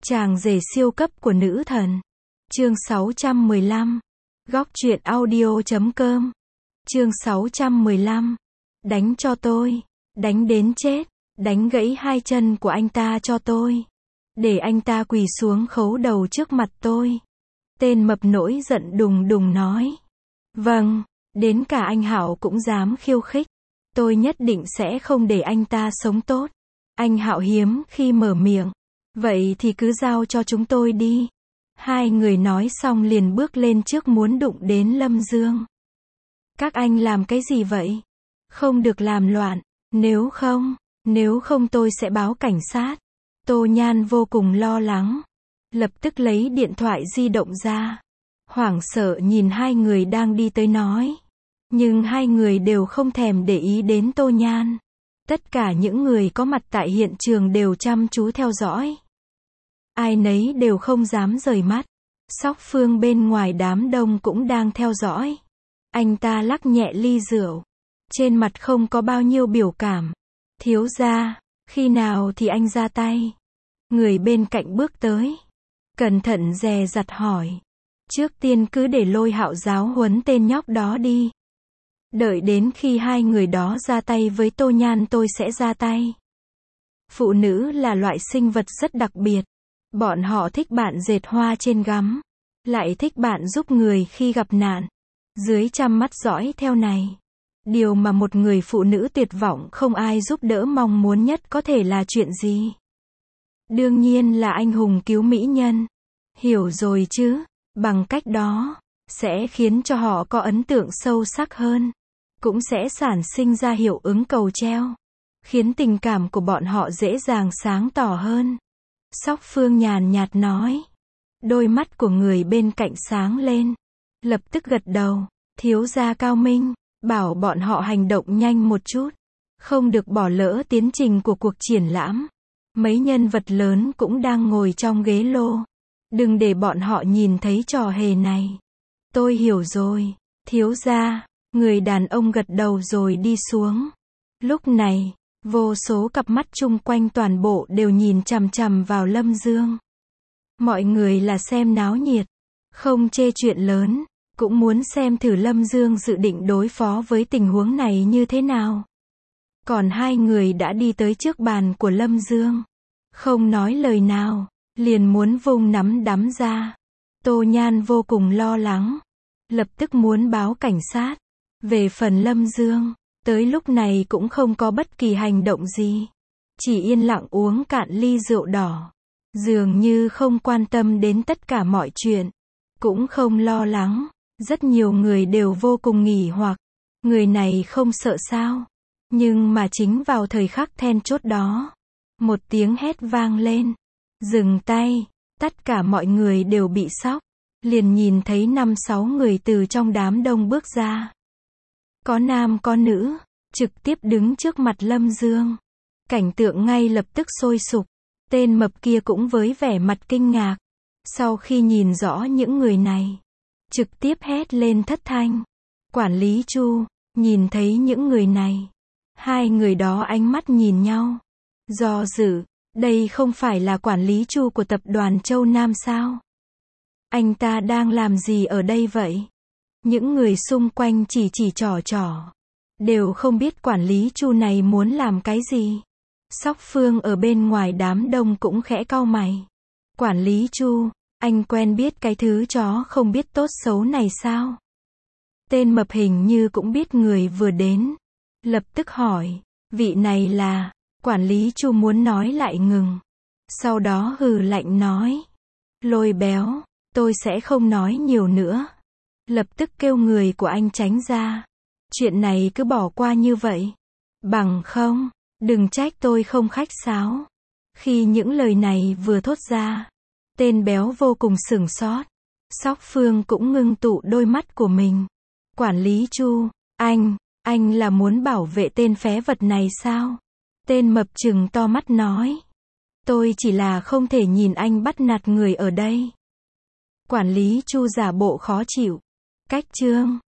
Chàng rể siêu cấp của nữ thần. Chương 615. Góc truyện audio.com. Chương 615. Đánh cho tôi. Đánh đến chết. Đánh gãy hai chân của anh ta cho tôi. Để anh ta quỳ xuống khấu đầu trước mặt tôi. Tên mập nổi giận đùng đùng nói. Vâng, đến cả anh Hạo cũng dám khiêu khích. Tôi nhất định sẽ không để anh ta sống tốt. Anh Hạo hiếm khi mở miệng. Vậy thì cứ giao cho chúng tôi đi. Hai người nói xong liền bước lên trước muốn đụng đến Lâm Dương. Các anh làm cái gì vậy? Không được làm loạn. Nếu không tôi sẽ báo cảnh sát. Tô Nhan vô cùng lo lắng. Lập tức lấy điện thoại di động ra. Hoảng sợ nhìn hai người đang đi tới nói. Nhưng hai người đều không thèm để ý đến Tô Nhan. Tất cả những người có mặt tại hiện trường đều chăm chú theo dõi. Ai nấy đều không dám rời mắt. Sóc Phương bên ngoài đám đông cũng đang theo dõi. Anh ta lắc nhẹ ly rượu. Trên mặt không có bao nhiêu biểu cảm. Thiếu gia, khi nào thì anh ra tay? Người bên cạnh bước tới. Cẩn thận dè dặt hỏi. Trước tiên cứ để Lôi Hạo giáo huấn tên nhóc đó đi. Đợi đến khi hai người đó ra tay với Tô Nhan tôi sẽ ra tay. Phụ nữ là loại sinh vật rất đặc biệt. Bọn họ thích bạn dệt hoa trên gấm. Lại thích bạn giúp người khi gặp nạn. Dưới trăm mắt dõi theo này. Điều mà một người phụ nữ tuyệt vọng không ai giúp đỡ mong muốn nhất có thể là chuyện gì? Đương nhiên là anh hùng cứu mỹ nhân. Hiểu rồi chứ? Bằng cách đó, sẽ khiến cho họ có ấn tượng sâu sắc hơn. Cũng sẽ sản sinh ra hiệu ứng cầu treo. Khiến tình cảm của bọn họ dễ dàng sáng tỏ hơn. Sóc Phương nhàn nhạt nói. Đôi mắt của người bên cạnh sáng lên. Lập tức gật đầu. Thiếu gia cao minh. Bảo bọn họ hành động nhanh một chút. Không được bỏ lỡ tiến trình của cuộc triển lãm. Mấy nhân vật lớn cũng đang ngồi trong ghế lô. Đừng để bọn họ nhìn thấy trò hề này. Tôi hiểu rồi. Thiếu gia. Người đàn ông gật đầu rồi đi xuống. Lúc này, vô số cặp mắt chung quanh toàn bộ đều nhìn chằm chằm vào Lâm Dương. Mọi người là xem náo nhiệt. Không chê chuyện lớn. Cũng muốn xem thử Lâm Dương dự định đối phó với tình huống này như thế nào. Còn hai người đã đi tới trước bàn của Lâm Dương. Không nói lời nào. Liền muốn vung nắm đấm ra. Tô Nhan vô cùng lo lắng. Lập tức muốn báo cảnh sát. Về phần Lâm Dương, tới lúc này cũng không có bất kỳ hành động gì. Chỉ yên lặng uống cạn ly rượu đỏ. Dường như không quan tâm đến tất cả mọi chuyện. Cũng không lo lắng. Rất nhiều người đều vô cùng nghỉ hoặc. Người này không sợ sao. Nhưng mà chính vào thời khắc then chốt đó. Một tiếng hét vang lên. Dừng tay. Tất cả mọi người đều bị sốc. Liền nhìn thấy 5-6 người từ trong đám đông bước ra. Có nam có nữ. Trực tiếp đứng trước mặt Lâm Dương. Cảnh tượng ngay lập tức sôi sục. Tên mập kia cũng với vẻ mặt kinh ngạc. Sau khi nhìn rõ những người này. Trực tiếp hét lên thất thanh. Quản lý Chu. Nhìn thấy những người này. Hai người đó ánh mắt nhìn nhau. Do dự. Đây không phải là quản lý Chu của tập đoàn Châu Nam sao? Anh ta đang làm gì ở đây vậy? Những người xung quanh chỉ trò. Đều không biết quản lý Chu này muốn làm cái gì. Sóc Phương ở bên ngoài đám đông cũng khẽ cau mày. Quản lý Chu, anh quen biết cái thứ chó không biết tốt xấu này sao? Tên mập hình như cũng biết người vừa đến. Lập tức hỏi, vị này là... Quản lý Chu muốn nói lại ngừng. Sau đó hừ lạnh nói. Lôi béo, tôi sẽ không nói nhiều nữa. Lập tức kêu người của anh tránh ra. Chuyện này cứ bỏ qua như vậy. Bằng không, đừng trách tôi không khách sáo. Khi những lời này vừa thốt ra, tên béo vô cùng sửng sốt. Sóc Phương cũng ngưng tụ đôi mắt của mình. Quản lý Chu, anh là muốn bảo vệ tên phế vật này sao? Tên mập trừng to mắt nói. Tôi chỉ là không thể nhìn anh bắt nạt người ở đây. Quản lý Chu giả bộ khó chịu. Cách chương.